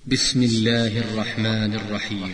بسم الله الرحمن الرحيم.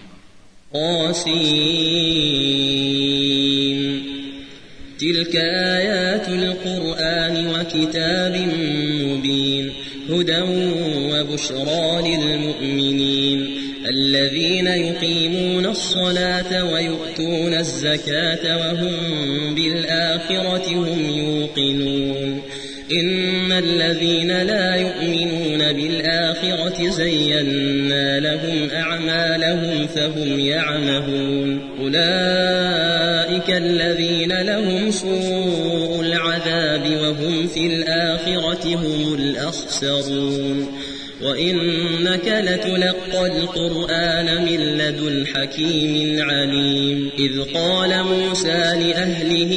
قاسين. تلك آيات القرآن وكتاب مبين، هدى وبشرى للمؤمنين الذين يقيمون الصلاة ويؤتون الزكاة وهم بالآخرة هم يوقنون. إن الذين لا يؤمنون بالآخرة زينا لهم أعمالهم فهم يعمهون. أولئك الذين لهم سوء العذاب وهم في الآخرة هم الأخسرون. وإنك لتلقى القرآن من لدن حكيم عليم. إذ قال موسى لأهله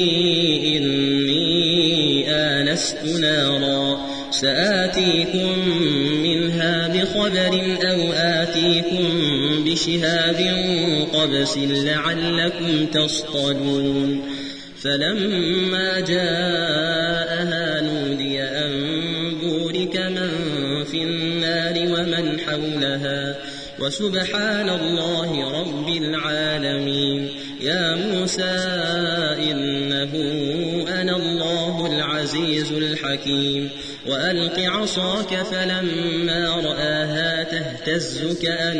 إني آنست نارا سآتيكم منها بخبر أو آتيكم بشهاب قبس لعلكم تصطلون. فلما جاءها نودي أن بورك من في النار ومن حولها وسبحان الله رب العالمين. يا موسى إنه أنا الله العزيز الحكيم. وألق عصاك فلما رآها تهتز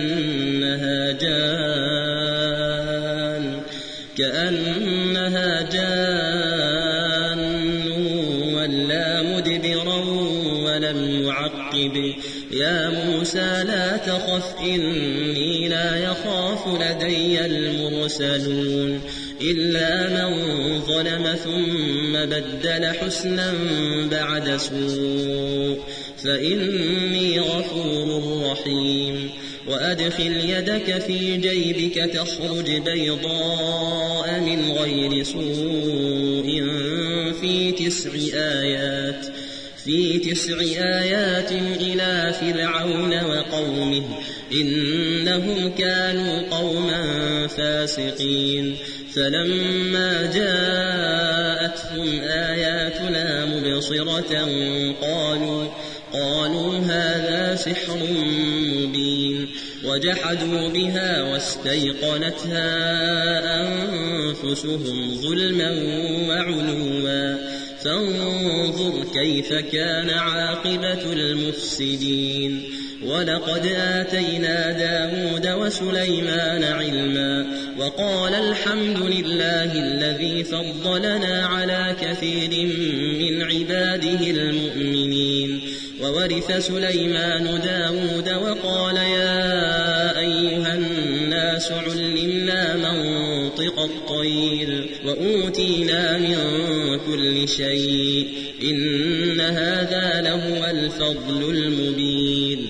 كأنها جان ولا مدبرا ولم يعقب. يا موسى لا تخف إني لا يخاف لدي المرسلون. إلا من ظلم ثم بدل حسنا بعد سوء فإني غفور رحيم. وأدخل يدك في جيبك تخرج بيضاء من غير سوء في 9 آيات إلى فرعون وقومه إنهم كانوا قوما فاسقين. فلما جاءتهم آياتنا مبصرة قالوا هذا سحر مبين. وجحدوا بها واستيقنتها أنفسهم ظلما وعلوا فانظر كيف كان عاقبة المفسدين. ولقد آتينا داود وسليمان علما وقال الحمد لله الذي فضلنا على كثير من عباده المؤمنين. وورث سليمان داود وقال يا أيها الناس علمنا منطق الطير وأوتينا من كل شيء إن هذا لهو الفضل المبين.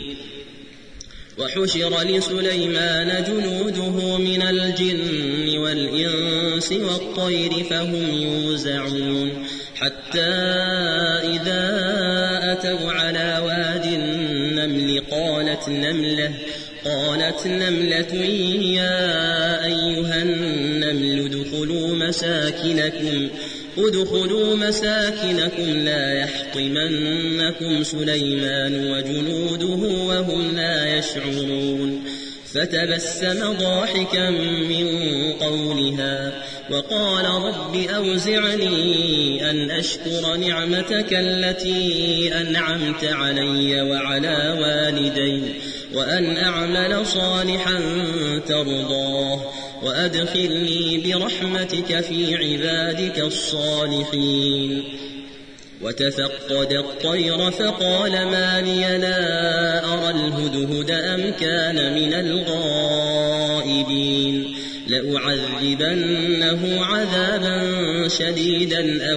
وحشر لسليمان جنوده من الجن والإنس والطير فهم يوزعون. حتى إذا أتوا على واد النمل قالت نملة يا أيها النمل ادخلوا مساكنكم لا يحطمنكم سليمان وجنوده وهم لا يشعرون. فتبسم ضاحكا من قولها وقال رب أوزعني أن أشكر نعمتك التي أنعمت علي وعلى والدي وأن أعمل صالحا ترضاه وأدخلني برحمتك في عبادك الصالحين. وتفقد الطير فقال ما لي لا أرى الهدهد أم كان من الغائبين. لأعذبنه عذابا شديدا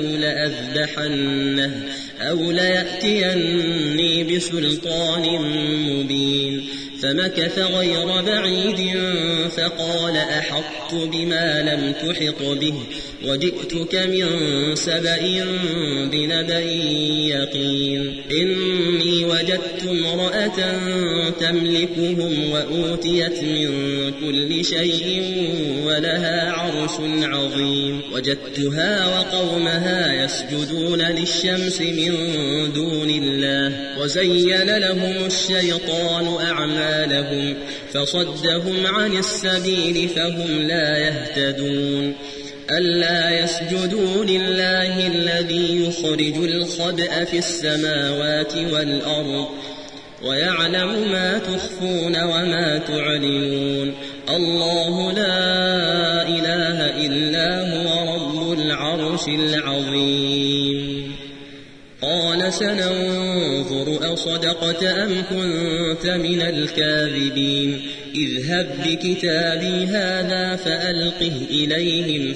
أو ليأتيني بسلطان مبين. فمكث غير بعيد فقال أحطت بما لم تحط به وجئتك من سبأ بنبأ يقين إني وجدت امرأة تملكهم وأوتيت من كل شيء ولها عرش عظيم وجدتها وقومها يسجدون للشمس من دون الله وزين لهم الشيطان أعمالهم فصدهم عن السبيل فهم لا يهتدون ألا يسجدوا لله الذي يخرج الخبأ في السماوات والأرض ويعلم ما تخفون وما تعلنون الله لا إله إلا هو رب العرش العظيم قال سننظر أصدقت أم كنت من الكاذبين اذهب بكتابي هذا فألقه إليهم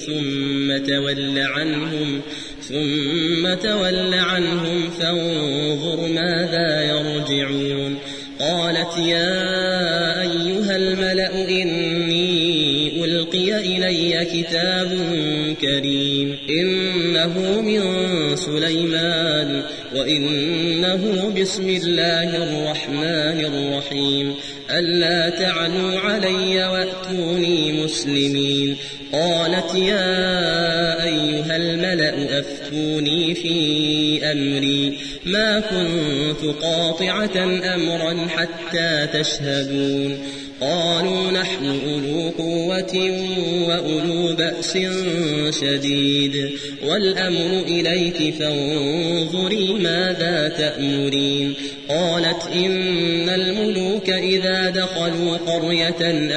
ثم تول عنهم فانظر ماذا يرجعون قالت يا أيها الملأ إني ألقي إلي كتاب كريم إنه من سليمان وإنه بسم الله الرحمن الرحيم ألا تعلوا علي وأتوني مسلمين قالت يا أيها الملأ أفتوني في أمري ما كنت قاطعة أمرا حتى تشهدون قالوا نحن أولو قوة وأولو بأس شديد والأمر إليك فانظري ماذا تأمرين قالت إن الملوك إذا دخلوا قرية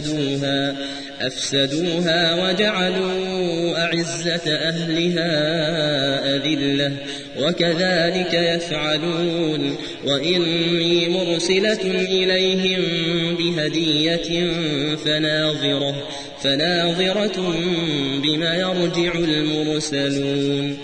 أفسدوها وجعلوا أعزة أهلها أذلة وكذلك يفعلون وإني مرسلة إليهم بهدية فناظرة بما يرجع المرسلون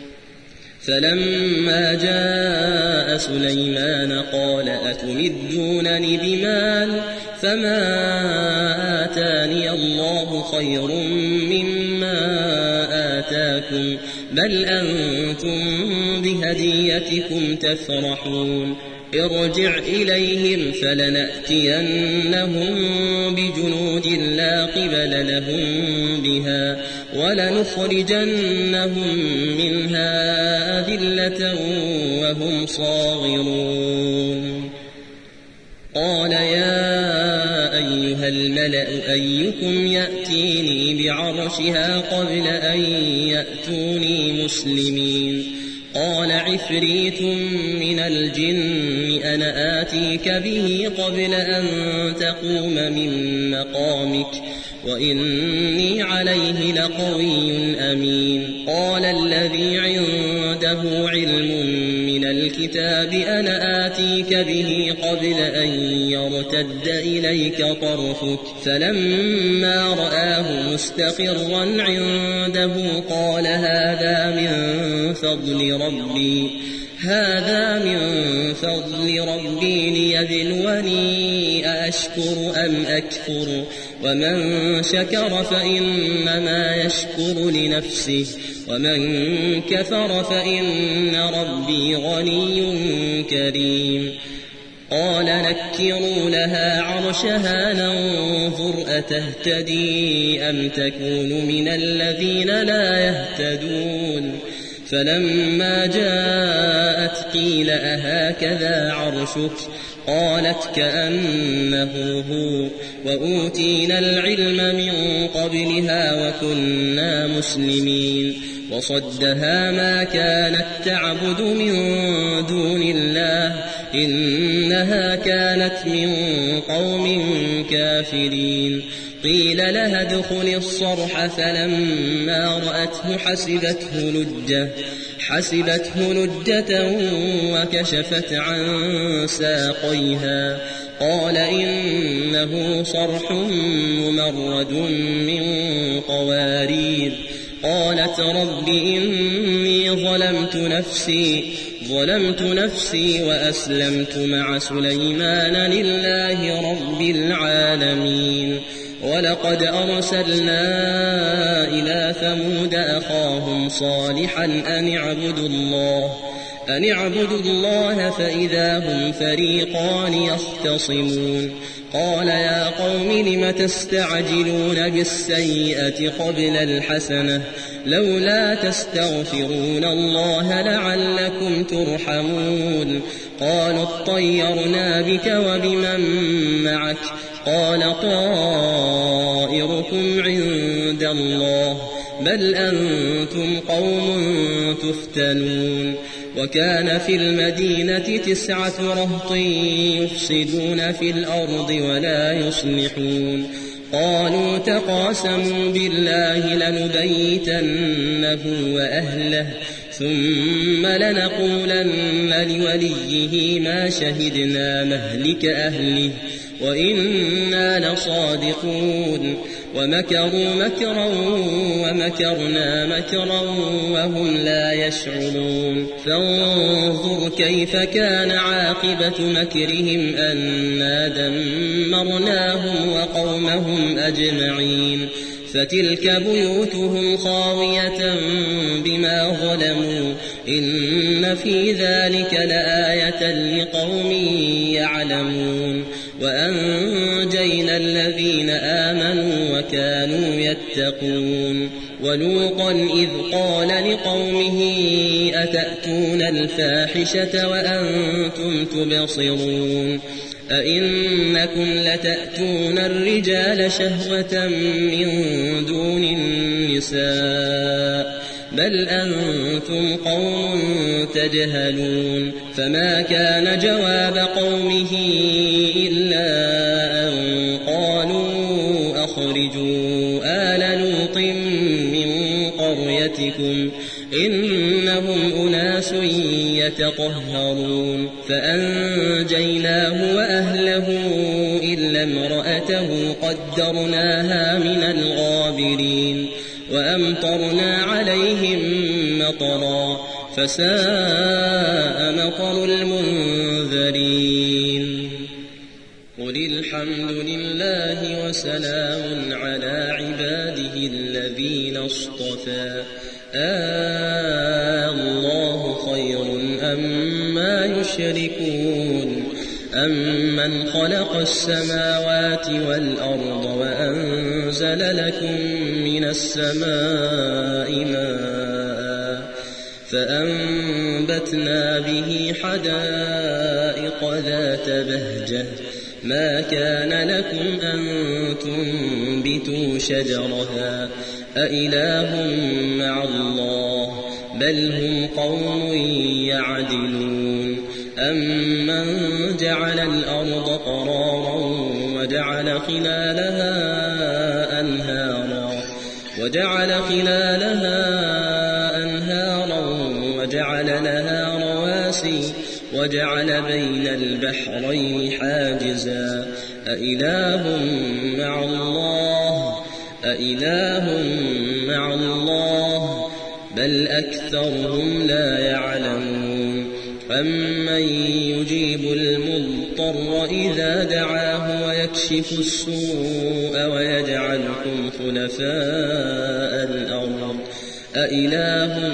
فلما جاء سليمان قال أتمدونني بمال فما آتاني الله خير مما آتاكم بل أنتم بهديتكم تفرحون ارجع إليهم فلنأتينهم بجنود لا قبل لهم بها ولنخرجنهم منها أذلة وهم صاغرون قال يا أيها الملأ أيكم يأتيني بعرشها قبل أن يأتوني مسلمين قال عفريت من الجن أنا آتيك به قبل أن تقوم من مقامك وإني عليه لقوي أمين قال الذي عنده علم من الكتاب أنا آتيك به قبل أن يرتد إليك طرفك فلما رآه مستقرا عنده قال هذا من فضل ربي ليبلوني أأشكر أم أكفر ومن شكر فإنما يشكر لنفسه ومن كفر فإن ربي غني كريم قال نكروا لها عرشها ننظر أتهتدي أم تكون من الذين لا يهتدون فلما جاءت قيل أهكذا عرشك قالت كأنه هو وأوتينا العلم من قبلها وكنا مسلمين وصدها ما كانت تعبد من دون الله إنها كانت من قوم كافرين قيل لها ادخل الصرح فلما رأته حسبته لجة وكشفت عن ساقيها قال إنه صرح ممرد من قوارير قالت رب إني ظلمت نفسي وأسلمت مع سليمان لله رب العالمين ولقد أرسلنا إلى ثمود أخاهم صالحا أن اعبدوا الله فإذا هم فريقان يختصمون قال يا قوم لم تستعجلون بالسيئة قبل الحسنة لولا تستغفرون الله لعلكم ترحمون قالوا اطيرنا بك وبمن معك قال طائركم عند الله بل أنتم قوم تفتنون وكان في المدينة 9 رهط يفسدون في الأرض ولا يصلحون قالوا تقاسموا بالله لنبيتنه وأهله ثم لنقولن لوليه ما شهدنا مهلك أهله وإنا لصادقون ومكروا مكرا ومكرنا مكرا وهم لا يشعرون فانظر كيف كان عاقبة مكرهم أنا دمرناهم وقومهم أجمعين فتلك بيوتهم خاوية بما ظلموا إن في ذلك لآية لقوم يعلمون وأنجينا الذين آمنوا وكانوا يتقون ولوطا إذ قال لقومه أتأتون الفاحشة وأنتم تبصرون أئنكم لتأتون الرجال شهوة من دون النساء بل أنتم قوم تجهلون فما كان جواب قومه إلا أن قالوا أخرجوا آل لوط من قريتكم إنهم أناس يتطهرون فأنجيناه وأهله إلا امرأته قدرناها من الغابرين وأمطرنا عليهم مطرا فساء مطر المنذرين قل الحمد لله وسلام على عباده الذين اصطفى الله خير أما يشركون أمن خلق السماوات والأرض وأنزل لكم من السماء ماء فأنبتنا به حدائق ذات بهجة ما كان لكم أن تنبتوا شجرها أإله مع الله بل هم قوم يعدلون أمن جعل الأرض قرارا وجعل خلالها أنهارا وجعل لها رواسي وجعل بين البحرين حاجزا أإله مع الله بل أكثرهم لا يعلمون أمن يجيب المضطر إذا دعاه ويكشف السوء ويجعلكم خلفاء الأرض أإله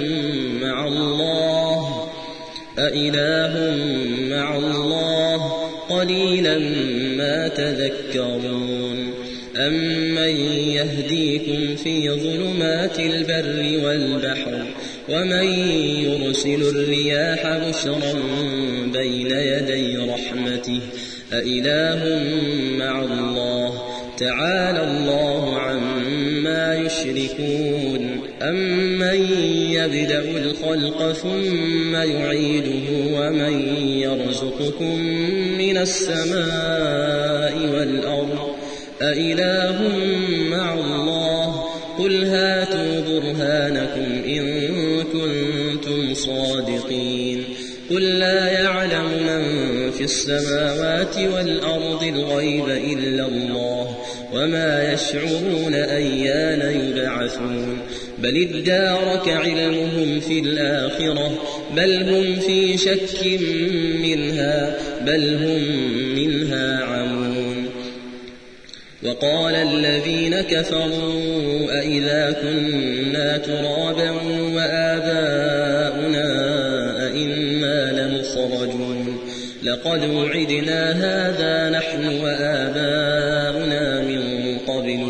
مع الله قليلا ما تذكرون أمن يهديكم في ظلمات البر والبحر ومن يرسل الرياح بشرا بين يدي رحمته أإله مع الله تعالى الله عما يشركون أمن يبدأ الخلق ثم يعيده ومن يرزقكم من السماء والأرض أإله مع الله قل هاتوا برهانكم إن كنتم صادقين قل لا يعلم من في السماوات والأرض الغيب إلا الله وما يشعرون أيان يبعثون بل ادارك علمهم في الآخرة بل هم في شك منها بل هم منها عمون وقال الذين كفروا أئذا كنا ترابا وآباؤنا أئنا لمخرجون لقد وعدنا هذا نحن وآباؤنا من قبل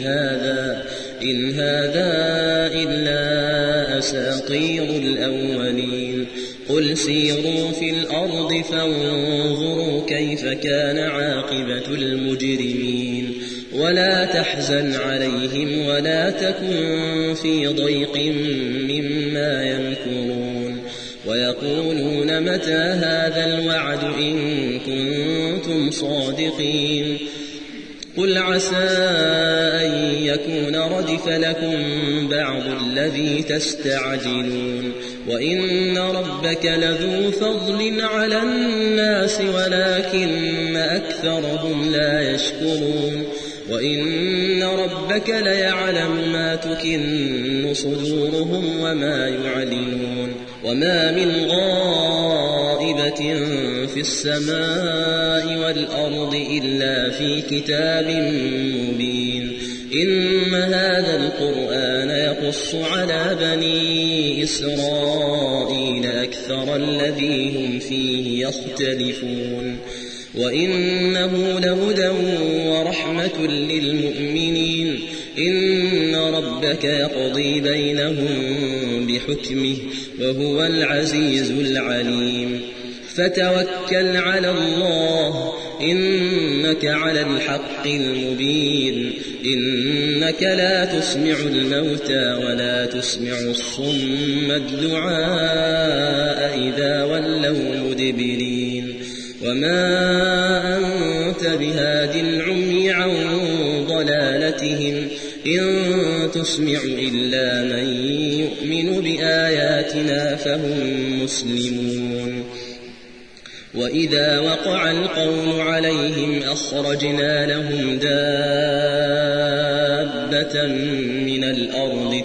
إن هذا إلا أساطير الأولين قل سيروا في الأرض فانظروا كيف كان عاقبة المجرمين ولا تحزن عليهم ولا تكن في ضيق مما يمكرون ويقولون متى هذا الوعد إن كنتم صادقين قل عسى أن يكون ردف لكم بعض الذي تستعجلون وإن ربك لذو فضل على الناس ولكن أكثرهم لا يشكرون وإن ربك ليعلم ما تكن صدورهم وما يعلنون وما من غائبة في السماء والأرض إلا في كتاب مبين إن هذا القرآن يقص على بني إسرائيل أكثر الذي هم فيه يختلفون وإنه لهدى ورحمة للمؤمنين إن ربك يقضي بينهم بحكمه وهو العزيز العليم فتوكل على الله إنك على الحق المبين إنك لا تسمع الموتى ولا تسمع الصم الدعاء إذا ولوا مدبرين وما أنت بهاد العمي عن ضلالتهم إن تسمع إلا من يؤمن بآياتنا فهم مسلمون وإذا وقع القول عليهم أخرجنا لهم دابة من الأرض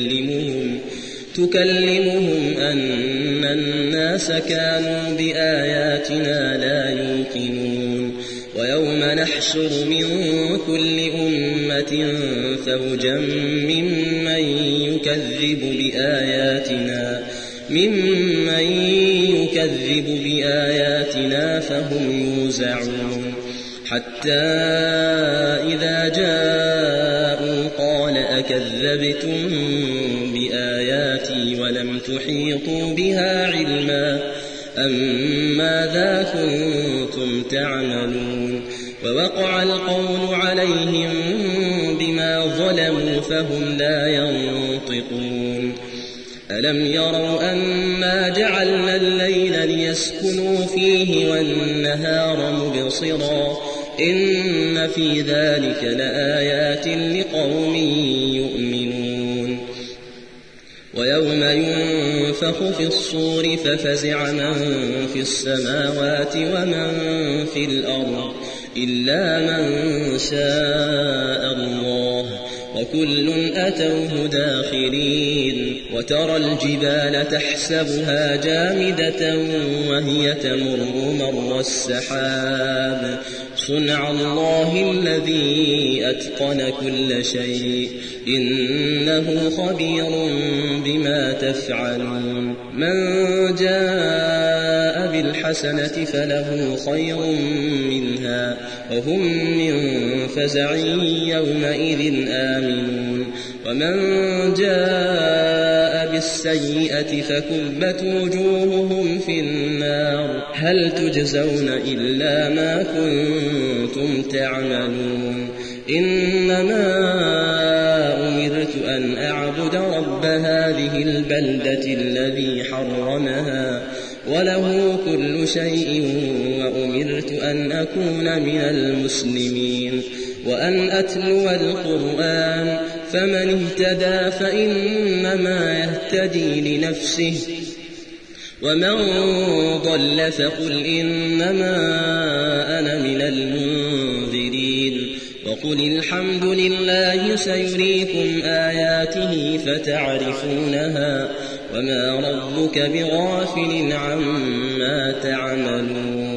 تكلمهم أن الناس كانوا بآياتنا لا يوقنون ويوم نحشر من كل أمة فوجا ممن يكذب بآياتنا فهم يوزعون حتى إذا جاءوا قال أكذبتم بآياتي ولم تحيطوا بها علما أم ماذا كنتم تعملون ووقع القول عليهم بما ظلموا فهم لا ينطقون ألم يروا أنا جعلنا الليل ليسكنوا فيه والنهار مبصرا إن في ذلك لآيات لقوم يؤمنون ويوم ينفخ في الصور ففزع من في السماوات ومن في الأرض إلا من شاء الله وكل أتوه داخرين وترى الجبال تحسبها جامدة وهي تمر مر السحاب صنع الله الذي أتقن كل شيء إنه خبير بما تفعلون من جاء بالحسنة فله خير منها وهم من فزع يومئذ آمنون ومن جاء بالسيئة فكبت وجوههم في النار هل تجزون إلا ما كنتم تعملون إنما أمرت أن أعبد رب هذه البلدة الذي حرمها وله كل شيء وأمرت أن أكون من المسلمين وأن أتلو القرآن فمن اهتدى فإنما يهتدي لنفسه ومن ضل فقل إنما أنا من المنذرين وقل الحمد لله سيريكم آياته فتعرفونها وما ربك بغافل عما تعملون